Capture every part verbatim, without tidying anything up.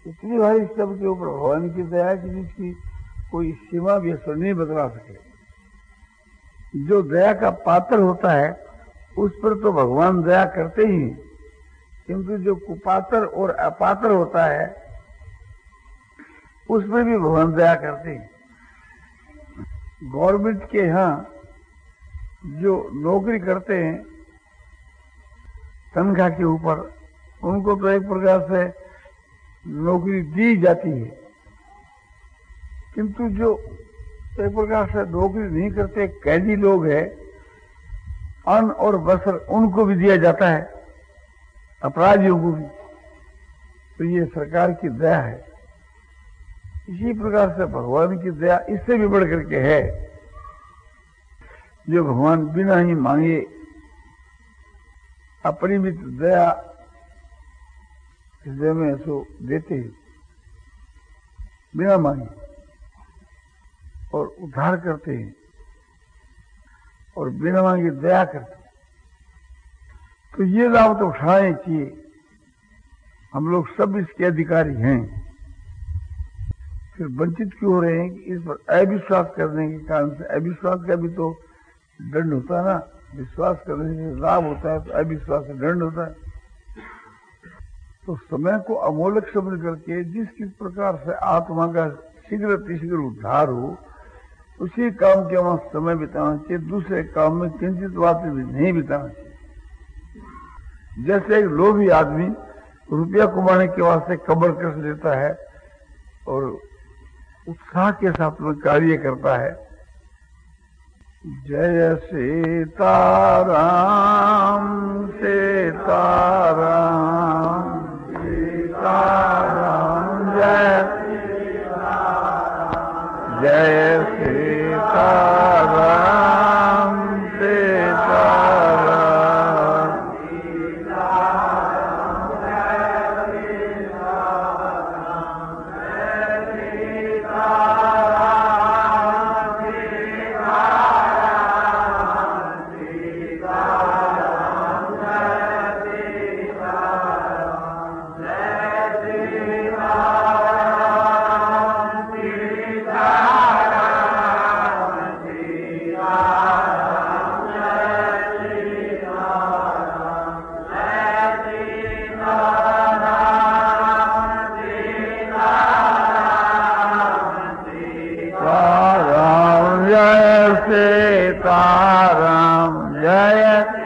इतनी भारी सबके ऊपर भगवान की दया कि जिसकी कोई सीमा भी असर नहीं बदला सके। जो दया का पात्र होता है उस पर तो भगवान दया करते ही, किंतु जो कुपात्र और अपात्र होता है उस पर भी भगवान दया करते हैं। गवर्नमेंट के यहाँ जो नौकरी करते हैं तनख्वाह के ऊपर, उनको तो एक प्रकार से नौकरी दी जाती है, किंतु जो एक प्रकार से नौकरी नहीं करते कैदी लोग हैं, अन्न और वस्त्र उनको भी दिया जाता है, अपराधियों को भी। तो ये सरकार की दया है। इसी प्रकार से भगवान की दया इससे भी बढ़ करके है, जो भगवान बिना ही मांगे अपरिमित दया हृदय में ऐसो देते हैं, बिना मांगे, और उद्धार करते हैं और बिना मांगे दया करते हैं। तो ये लाभ तो उठाने चाहिए। हम लोग सब इसके अधिकारी हैं, फिर वंचित क्यों हो रहे हैं कि इस पर अविश्वास करने के कारण से। अविश्वास का भी तो दंड होता है ना, विश्वास करने से लाभ होता है, तो अविश्वास से दंड होता है। तो समय को अमूलक समझ करके जिस किस प्रकार से आत्मा का शीघ्र शीघ्र उद्धार हो, उसी काम के वहां समय बिताना चाहिए, दूसरे काम में किंचित बात भी नहीं बिताना चाहिए। जैसे एक लोभी आदमी रुपया कमाने के वास्ते कमर कस लेता है और उत्साह के साथ में कार्य करता है। जय सीताराम सीताराम सीताराम जय जय सीताराम सीताराम सीताराम जय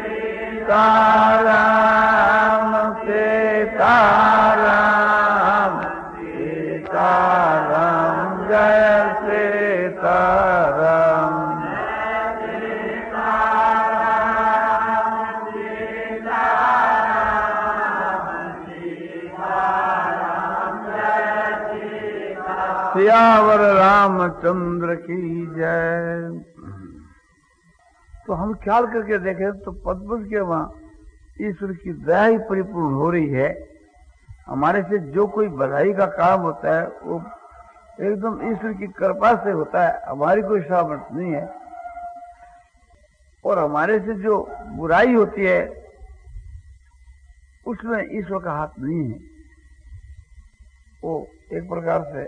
सीताराम सीताराम सीताराम जय सीताराम सियावर रामचंद्र की जय। तो हम ख्याल करके देखें तो पद्मज के वहां ईश्वर की दया ही परिपूर्ण हो रही है। हमारे से जो कोई बधाई का काम होता है वो एकदम ईश्वर की कृपा से होता है, हमारी कोई सामर्थ्य नहीं है। और हमारे से जो बुराई होती है उसमें ईश्वर का हाथ नहीं है, वो एक प्रकार से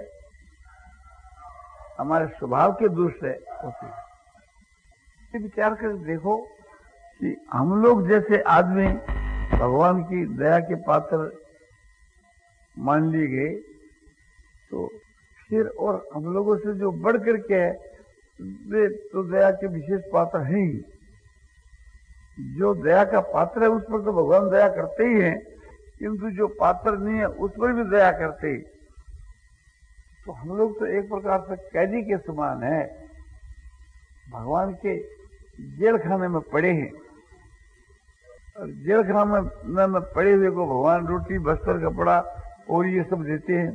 हमारे स्वभाव के दोष से होती है। विचार कर देखो कि हम लोग जैसे आदमी भगवान की दया के पात्र मान लिए गए, तो फिर और हम लोगों से जो बढ़ करके है वे तो दया के विशेष पात्र हैं ही। जो दया का पात्र है उस पर तो भगवान दया करते ही हैं, किंतु जो पात्र नहीं है उस पर भी दया करते ही। तो हम लोग तो एक प्रकार से कैदी के समान है, भगवान के जेल खाने में पड़े हैं। और जेल खाने में, में पड़े हुए को भगवान रोटी बस्तर कपड़ा और ये सब देते हैं,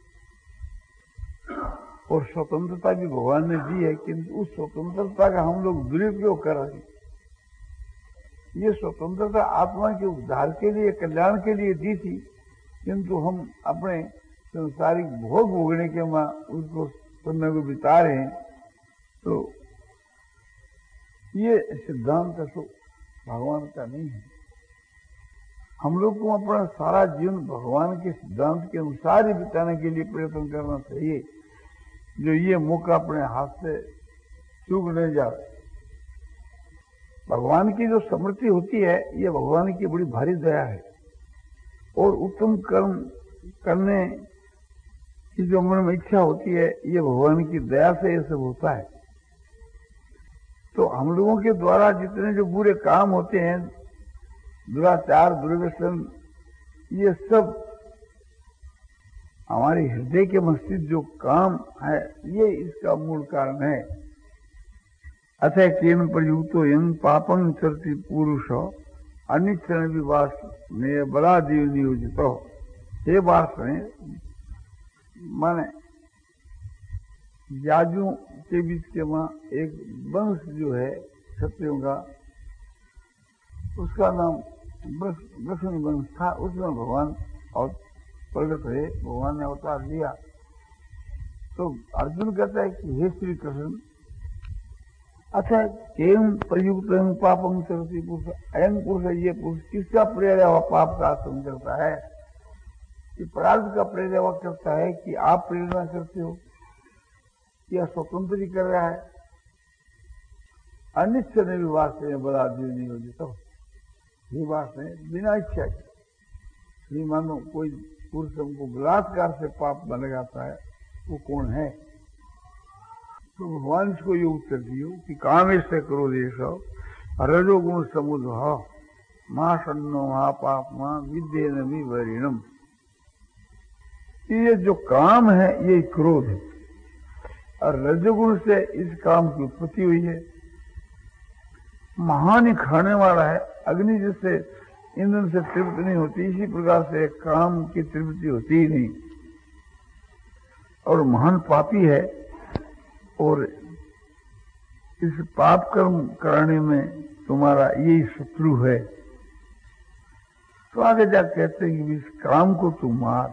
और स्वतंत्रता भी भगवान ने दी है, किंतु उस स्वतंत्रता का हम लोग दुरुपयोग कर रहे हैं। ये स्वतंत्रता आत्मा के उद्धार के लिए, कल्याण के लिए दी थी, किंतु हम अपने संसारिक भोग भोगने के वहां उसको समय को बिता रहे हैं। तो ये सिद्धांत तो भगवान का नहीं है। हम लोग को अपना सारा जीवन भगवान के सिद्धांत के अनुसार ही बिताने के लिए प्रयत्न करना चाहिए, जो ये मौका अपने हाथ से चूक नहीं जाए। भगवान की जो स्मृति होती है ये भगवान की बड़ी भारी दया है, और उत्तम कर्म करने की जो मन में इच्छा होती है ये भगवान की दया से ये सब होता है। तो हम लोगों के द्वारा जितने जो बुरे काम होते हैं, दुराचार, दुर्व्यसन, ये सब हमारे हृदय के मस्तिष्क जो काम है ये इसका मूल कारण है। अतः केन प्रयुक्तो यं पापं चरति पुरुषो अनिच्छन विवास ने बड़ा जीव नियोजित हो। ये बात सुने, माने याजों के बीच के वहां एक वंश जो है क्षत्रियों का, उसका नाम वृषण वंश था। उसमें भगवान और प्रकट हुए, भगवान ने अवतार लिया। तो अर्जुन कहता है कि हे श्री कृष्ण, अच्छा केम प्रयुक्त पापम चरति पुरुष, अयं पुरुष, ये पुरुष किसका प्रेरणा हुआ पाप का आचरण करता है? कि प्रार्थ का प्रेरणा हुआ करता है कि आप प्रेरणा करते हो या स्वतंत्र ही कर रहा है? अनिच्छा ने विवास में बड़ा जीव नियोजित हो। विवास में बिना इच्छा के मानो कोई पुरुष हमको बलात्कार से पाप बन जाता है, वो कौन है? तो भगवान इसको ये उत्तर दियो कि कामेश करो देश रजोगुण समुद्र मां सन्नो महापाप मां विद्ये नमी वरिणम। ये जो काम है ये क्रोध है, और रजोगुण से इस काम की उत्पत्ति हुई है। महान ही खाने वाला है, अग्नि जैसे ईंधन से तृप्त नहीं होती, इसी प्रकार से काम की तृप्ति होती ही नहीं। और महान पापी है, और इस पाप कर्म कराने में तुम्हारा यही शत्रु है। तो आगे जा कहते हैं कि इस काम को तू मार,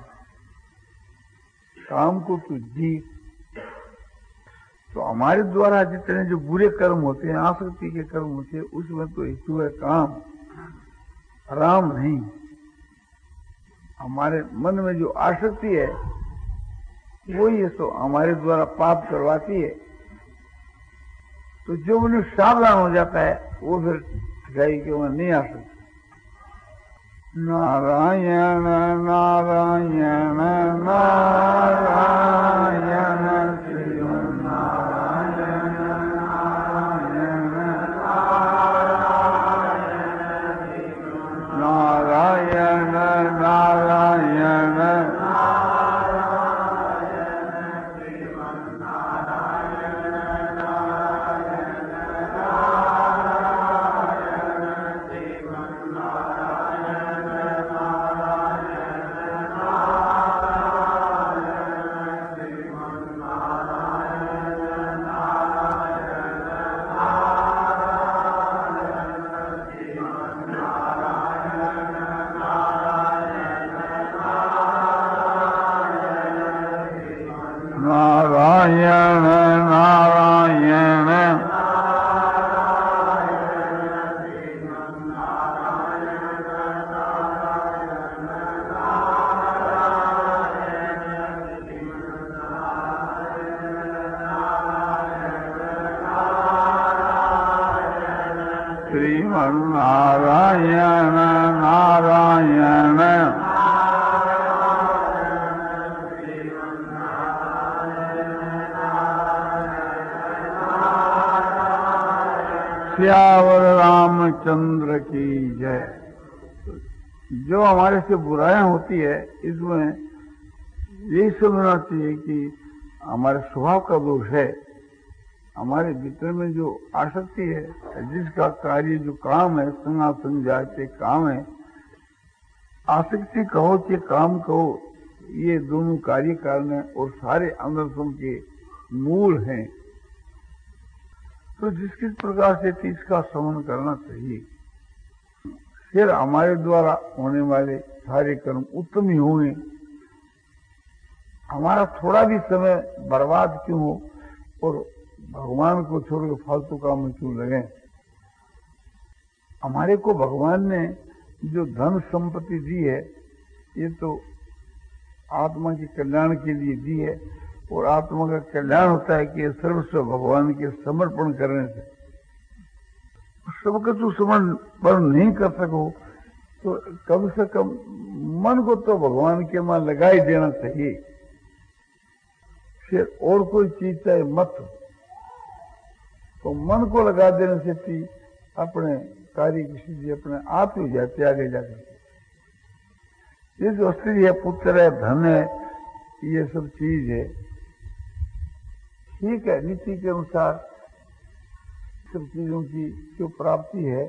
काम को तू जीत। तो हमारे द्वारा जितने जो बुरे कर्म होते हैं, आसक्ति के कर्म होते हैं, उसमें तो हेतु है काम, राम नहीं। हमारे मन में जो आसक्ति है वही है तो हमारे द्वारा पाप करवाती है। तो जो मनुष्य सावधान हो जाता है वो फिर ठिकाई के वहां नहीं आ सकता। नारायण नारायण नारायण श्री नारायण नारायण नारायण नारायण नारायण श्रीमन्नारायण नारायण श्यावर रामचंद्र की जय। जो हमारे से बुराइयां होती है इसमें यही समझना चाहिए कि हमारे स्वभाव का दोष है। हमारे भीतर में जो आसक्ति है, जिसका कार्य जो काम है, संगासन जाते काम है, आसक्ति कहो कि काम कहो, ये दोनों कार्य कारण है और सारे अनर्थों के मूल हैं। तो जिस किस प्रकार से इसका समन करना चाहिए, फिर हमारे द्वारा होने वाले सारे कर्म उत्तम ही होंगे। हमारा थोड़ा भी समय बर्बाद क्यों हो और भगवान को छोड़कर फालतू काम में क्यों लगे। हमारे को भगवान ने जो धन संपत्ति दी है ये तो आत्मा के कल्याण के लिए दी है, और आत्मा का कल्याण होता है कि सर्वस्व भगवान के समर्पण करने से। सबका तो समर्पण नहीं कर सको तो कम से कम मन को तो भगवान के वहां लगा ही देना चाहिए। फिर और कोई चीज चाहे मत, तो मन को लगा देने से थी अपने कार्य की सिद्धि अपने आप ही हो जाती आगे जाकर। ये जो स्त्री है, पुत्र है, धन है, ये सब चीज है, ठीक है, नीति के अनुसार सब चीजों की जो प्राप्ति है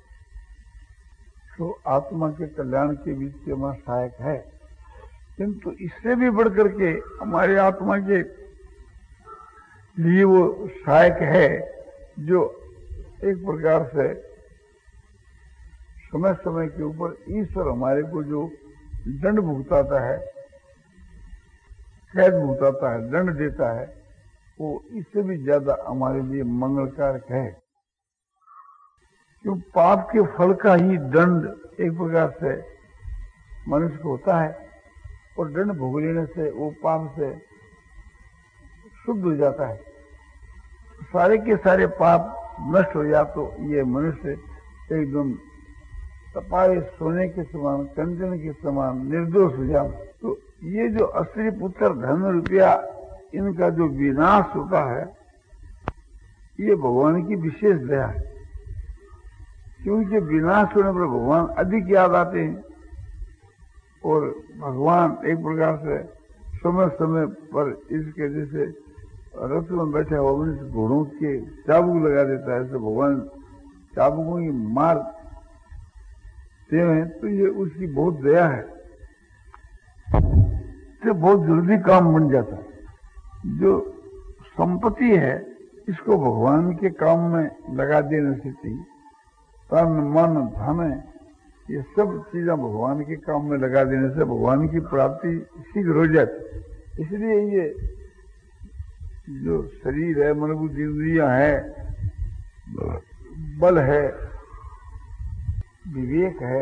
तो आत्मा के कल्याण के बीच के वहां सहायक है, किंतु इससे भी बढ़कर के हमारे आत्मा के लिए वो सहायक है जो एक प्रकार से समय समय के ऊपर ईश्वर हमारे को जो दंड भुगताता है, कैद भुगताता है, दंड देता है, वो इससे भी ज्यादा हमारे लिए मंगलकारक है। क्यों पाप के फल का ही दंड एक प्रकार से मनुष्य को होता है, और दंड भोग लेने से वो पाप से शुद्ध हो जाता है, सारे के सारे पाप नष्ट हो जाते तो ये मनुष्य एकदम तपाए सोने के समान, कंचन के समान निर्दोष हो जाता। तो ये जो असली पुत्र, धन, रुपया, इनका जो विनाश होता है ये भगवान की विशेष दया है, क्योंकि विनाश होने पर भगवान अधिक याद आते हैं, और भगवान एक प्रकार से समय समय पर इसके जैसे रथ में बैठा हुआ मनुष्य घोड़ों के चाबुक लगा देता है, ऐसे भगवान चाबुकों की मार ते हैं, तो ये उसकी बहुत दया है, तो बहुत जल्दी काम बन जाता है। जो संपत्ति है इसको भगवान के काम में लगा देने से चाहिए, तन मन धन ये सब चीजें भगवान के काम में लगा देने से भगवान की प्राप्ति शीघ्र हो जाती। इसलिए ये जो शरीर है, मन बुद्धि इंद्रियां है, बल है, विवेक है,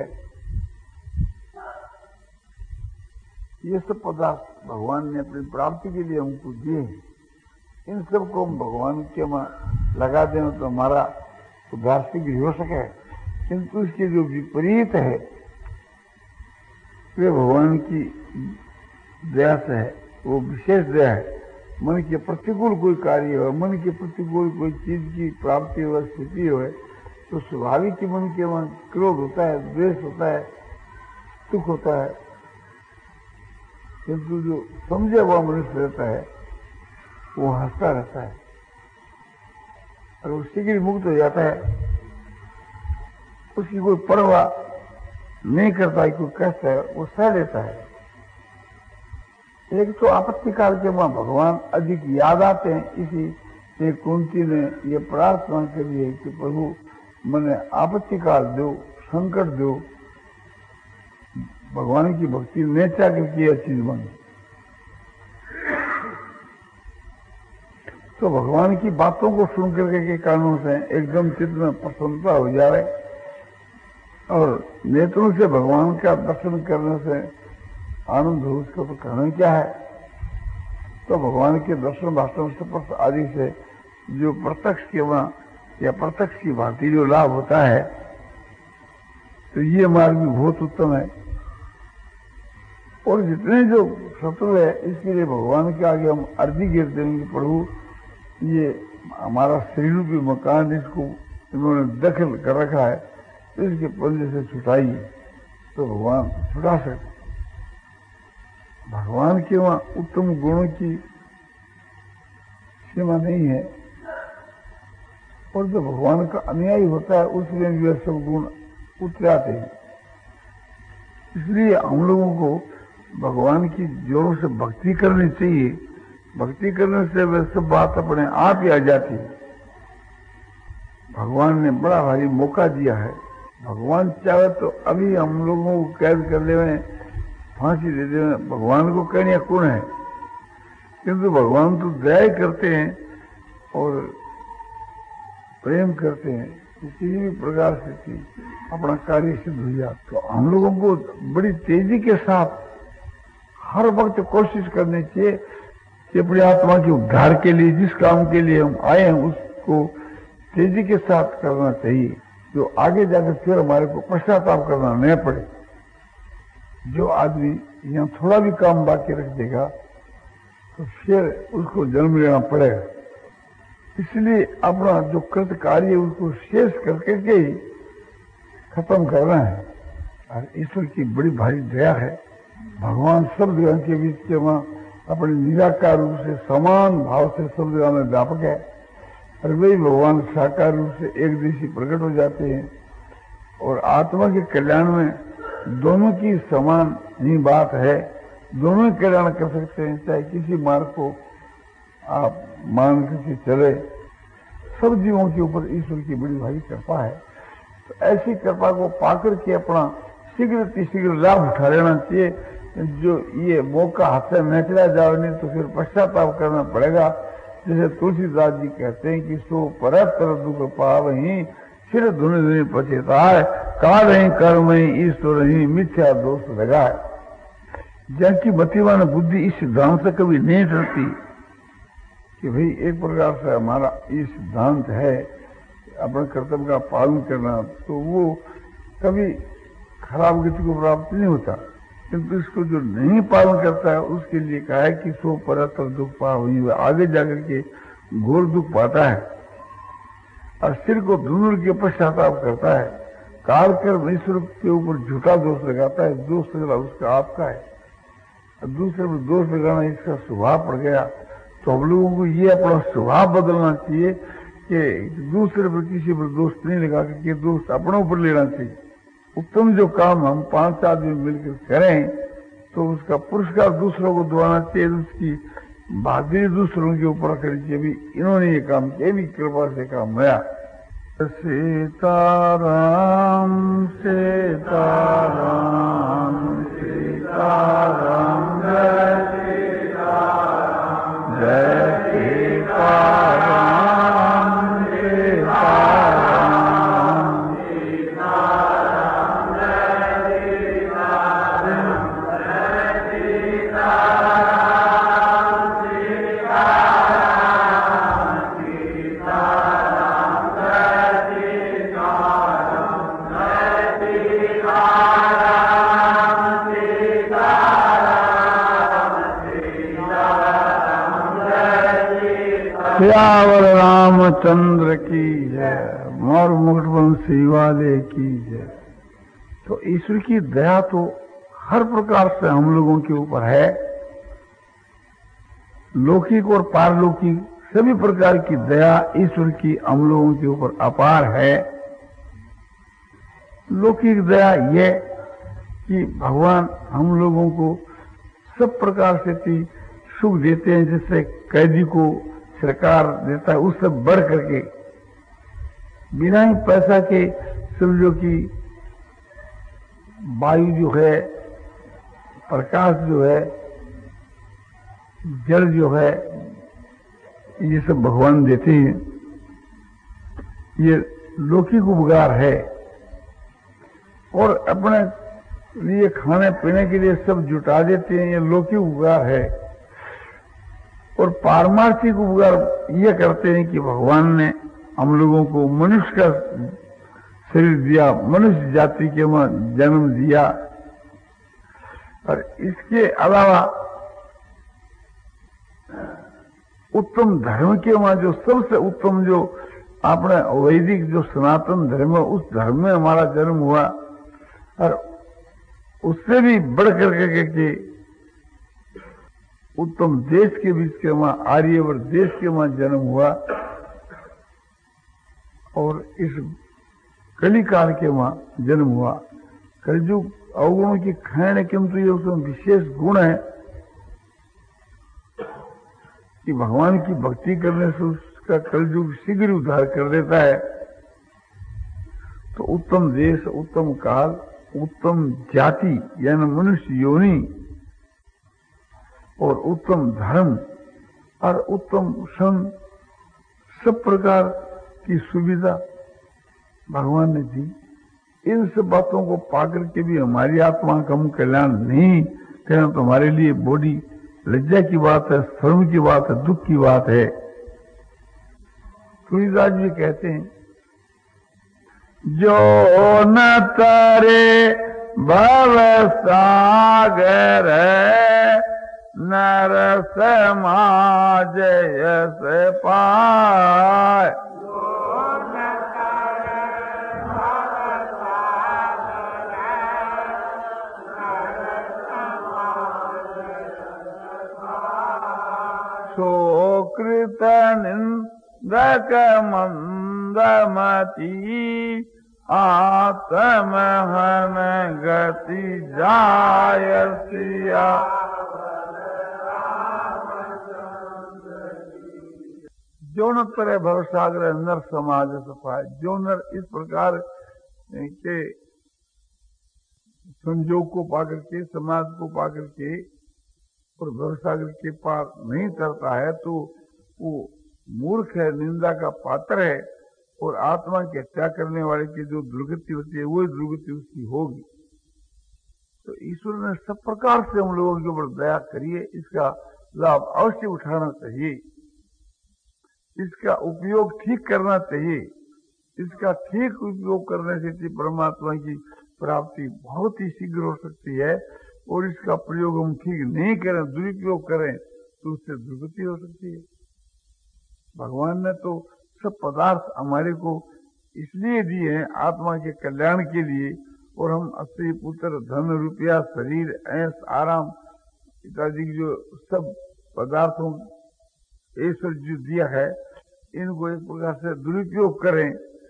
ये सब पदार्थ भगवान ने अपनी प्राप्ति के लिए हमको दिए हैं। इन सब को हम भगवान के में लगा देना तो हमारा उद्धार शीघ्र हो सके, किंतु इसके जो विपरीत है वे भगवान की दया से है, वो विशेष दया है। मन के प्रतिकूल कोई कार्य हो, मन के प्रतिकूल कोई चीज की प्राप्ति हो, स्थिति हो, तो स्वाभाविक ही मन के मन क्रोध होता है, द्वेष होता है, दुख होता है, किंतु जो समझे हुआ मनुष्य रहता है वो हंसता रहता है, और वो शीघ्र मुक्त हो जाता है, उसकी कोई परवाह नहीं करता, कोई कष्ट है वो सह लेता है। एक तो आपत्ति काल के वहां भगवान अधिक याद आते हैं, इसी एक कुंती ने ये प्रार्थना करी है कि प्रभु मैंने आपत्ति काल दो, संकट दो, भगवान की भक्ति ने चाकर की चीज बनी, तो भगवान की बातों को सुन करके के कारणों से एकदम चित्त में प्रसन्नता हो जाए, और नेत्रों से भगवान का दर्शन करने से आनंद हो, उसका तो कारण क्या है। तो भगवान के दर्शन भाषण स्पर्श आदि से जो प्रत्यक्ष के वहां या प्रत्यक्ष की भांति जो लाभ होता है, तो ये मार्ग भी बहुत उत्तम है। और जितने जो शत्रु है इसके लिए भगवान के आगे हम अर्जी गिरते हैं कि प्रभु ये हमारा शरीर रूपी मकान, इसको इन्होंने दखल कर रखा है, तो इसके पंजे से छुटाइए, तो भगवान छुटा सकते। भगवान के वहां उत्तम गुणों की सीमा नहीं है, और जो भगवान का अनुयायी होता है उसमें भी सब गुण उतर आते हैं। इसलिए हम लोगों को भगवान की जोरों से भक्ति करनी चाहिए। भक्ति करने से वह सब बात अपने आप ही आ जाती है। भगवान ने बड़ा भारी मौका दिया है। भगवान चाहे तो अभी हम लोगों को कैद कर ले, फांसी दे दे, भगवान को कहने कौन है, किंतु भगवान तो दया करते हैं और प्रेम करते हैं। किसी भी प्रकार से थी अपना कार्य सिद्ध हुआ। तो हम लोगों को बड़ी तेजी के साथ हर वक्त कोशिश करनी चाहिए कि अपनी आत्मा के उद्धार के लिए जिस काम के लिए हम आए हैं उसको तेजी के साथ करना चाहिए, जो आगे जाकर फिर हमारे को पश्चाताप करना न पड़े। जो आदमी यहाँ थोड़ा भी काम बाकी रख देगा तो फिर उसको जन्म लेना पड़ेगा। इसलिए अपना जो कृत कार्य है उसको शेष करके के ही खत्म करना है। और ईश्वर की बड़ी भारी दया है, भगवान सब जगह के बीच के वहां अपने निराकार रूप से समान भाव से सब जगह में व्यापक है, और वही भगवान साकार रूप से एक देशी प्रकट हो जाते हैं। और आत्मा के कल्याण में दोनों की समान ही बात है, दोनों ही कल्याण कर सकते हैं, चाहे किसी मार्ग को आप मान करके चले। सब जीवों के ऊपर ईश्वर की बड़ी भारी कृपा है। तो ऐसी कृपा को पाकर के अपना शीघ्र शीघ्र लाभ उठा लेना चाहिए। जो ये मौका हाथ से न चला जाओ नहीं तो फिर पश्चाताप करना पड़ेगा। जैसे तुलसीदास जी कहते हैं कि सो परस्पर दुख पाव ही फिर धुन धुनि पछताए, काल ही कर्म ही ईश्वर ही मिथ्या दोष लगाए। जिनकी मतिवान बुद्धि इस सिद्धांत से कभी नहीं डरती कि भाई एक प्रकार से हमारा ये सिद्धांत है अपने कर्तव्य का पालन करना, तो वो कभी खराब गति को प्राप्त नहीं होता। किंतु इसको जो नहीं पालन करता है उसके लिए कहा है कि सो परस्पर दुख पा वही आगे जाकर के घोर दुख पाता है और सिर को धुनुर के पश्चाताप करता है। काल कर ईश्वर के ऊपर झूठा दोष लगाता है, दोष लगा उसका आपका है, दूसरे पर दोष लगाना इसका स्वभाव पड़ गया। तो हम लोगों को ये अपना स्वभाव बदलना चाहिए कि दूसरे पर किसी पर दोष नहीं लगा करके दोष अपने ऊपर लेना चाहिए। उत्तम जो काम हम पांच आदमी मिलकर करें तो उसका पुरस्कार दूसरों को दिलाना चाहिए, उसकी बहादुरी दूसरों के ऊपर करनी चाहिए। भी इन्होंने ये काम किया, भी कृपा से काम हुआ। सीताराम सीताराम सीताराम जय सीताराम जय सीताराम सियावर रामचंद्र की जय, मोर मुकुटवंशी वाले की जय। तो ईश्वर की दया तो हर प्रकार से हम लोगों के ऊपर है, लौकिक और पारलौकिक सभी प्रकार की दया ईश्वर की हम लोगों के ऊपर अपार है। लौकिक दया ये कि भगवान हम लोगों को सब प्रकार से सुख देते हैं, जैसे कैदी को सरकार देता है उससे बढ़ करके, बिना ही पैसा के समझो कि वायु जो है, प्रकाश जो है, जल जो है, ये सब भगवान देते हैं। ये लौकिक उपकार है। और अपने लिए खाने पीने के लिए सब जुटा देते हैं, ये लौकिक उपकार है। और पारमार्थिक उपकार ये करते हैं कि भगवान ने हम लोगों को मनुष्य का शरीर दिया, मनुष्य जाति के वहां जन्म दिया। और इसके अलावा उत्तम धर्म के वहां जो सबसे उत्तम जो अपने वैदिक जो सनातन धर्म है उस धर्म में हमारा जन्म हुआ। और उससे भी बढ़ करके के उत्तम देश के बीच के वहां आर्यवर्त देश के वहां जन्म हुआ। और इस कली काल के वहां जन्म हुआ। कलयुग अवगुणों की खैण किंतु ये उसमें विशेष गुण है कि भगवान की भक्ति करने से उसका कलयुग शीघ्र उद्धार कर देता है। तो उत्तम देश, उत्तम काल, उत्तम जाति यानी मनुष्य योनि और उत्तम धर्म और उत्तम सन, सब प्रकार की सुविधा भगवान ने दी। इन सब बातों को पाकर के भी हमारी आत्मा का हम कल्याण नहीं करना तो हमारे लिए बड़ी लज्जा की बात है, शर्म की बात है, दुख की बात है। तुलसीदास जी कहते हैं, जो न तारे भव सागर नर समाज यस पाय। सोकृत निंदक मंदमती आत्महन गति जायसिया। जो न तरह भवसागर नर समाज सफाए। जो नर इस प्रकार के संजोग को पाकर के, समाज को पाकर के और भवसागर के पार नहीं करता है तो वो मूर्ख है, निंदा का पात्र है और आत्मा की हत्या करने वाले की जो दुर्गति होती है वही दुर्गति उसकी होगी। तो ईश्वर ने सब प्रकार से हम लोगों के ऊपर दया करिए, इसका लाभ अवश्य उठाना चाहिए, इसका उपयोग ठीक करना चाहिए। इसका ठीक उपयोग करने से परमात्मा की प्राप्ति बहुत ही शीघ्र हो सकती है और इसका प्रयोग हम ठीक नहीं करें, दुरुपयोग करें तो उससे दुर्गति हो सकती है। भगवान ने तो सब पदार्थ हमारे को इसलिए दिए हैं आत्मा के कल्याण के लिए, और हम स्त्री पुत्र धन रुपया शरीर ऐश आराम इत्यादि जो सब पदार्थों ईश्वर जो दिया है इनको एक प्रकार से दुरुपयोग करें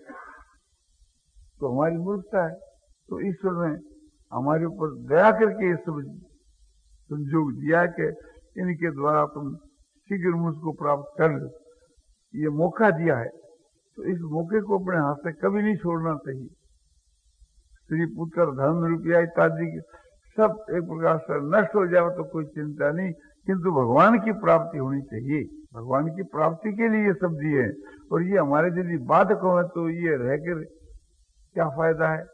तो हमारी मूर्खता है। तो ईश्वर ने हमारे ऊपर दया करके ये सब संयोग दिया कि इनके द्वारा तुम शीघ्र मुझको प्राप्त कर लो, ये मौका दिया है। तो इस मौके को अपने हाथ से कभी नहीं छोड़ना चाहिए। स्त्री पुत्र धन रुपया इत्यादि सब एक प्रकार से नष्ट हो जाए तो कोई चिंता नहीं, किंतु भगवान की प्राप्ति होनी चाहिए। भगवान की प्राप्ति के लिए ये सब दिए हैं और ये हमारे यदि बाधक हो तो ये रहकर क्या फायदा है।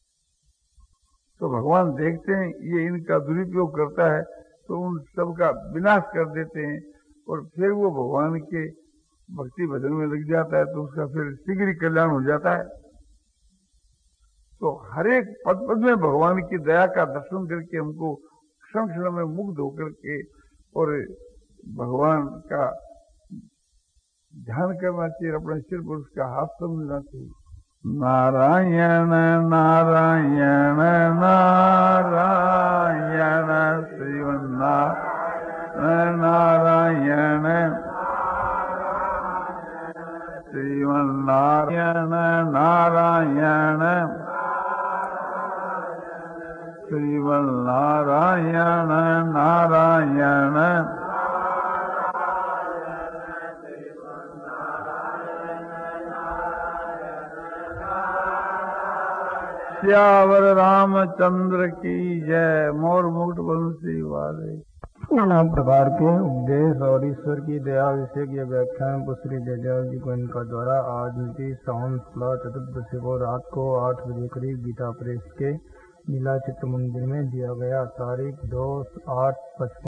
तो भगवान देखते हैं ये इनका दुरुपयोग करता है तो उन सब का विनाश कर देते हैं और फिर वो भगवान के भक्ति भजन में लग जाता है तो उसका फिर शीघ्र कल्याण हो जाता है। तो हर एक पद पद में भगवान की दया का दर्शन करके हमको क्षण क्षण में मुग्ध होकर के और भगवान का ध्यान करना चाहिए, अपने सिर पर उसका हाथ समझना चाहिए। नारायण नारायण नारायण श्रीमन्नारायण नारायण श्रीमन्नारायण नारायण श्रीमन्नारायण नारायण श्यावर रामचंद्र की जय। मोर मुकुट बंसी वाले। नाना प्रकार के उपदेश और ईश्वर की दया विषय के व्याख्यान को श्री जयदेव जी को इनका द्वारा आज उनकी सावन सोलह चतुर्दशी को रात को आठ बजे करीब गीता प्रेस के लीला चित्र मंदिर में दिया गया। तारीख दो आठ पचपन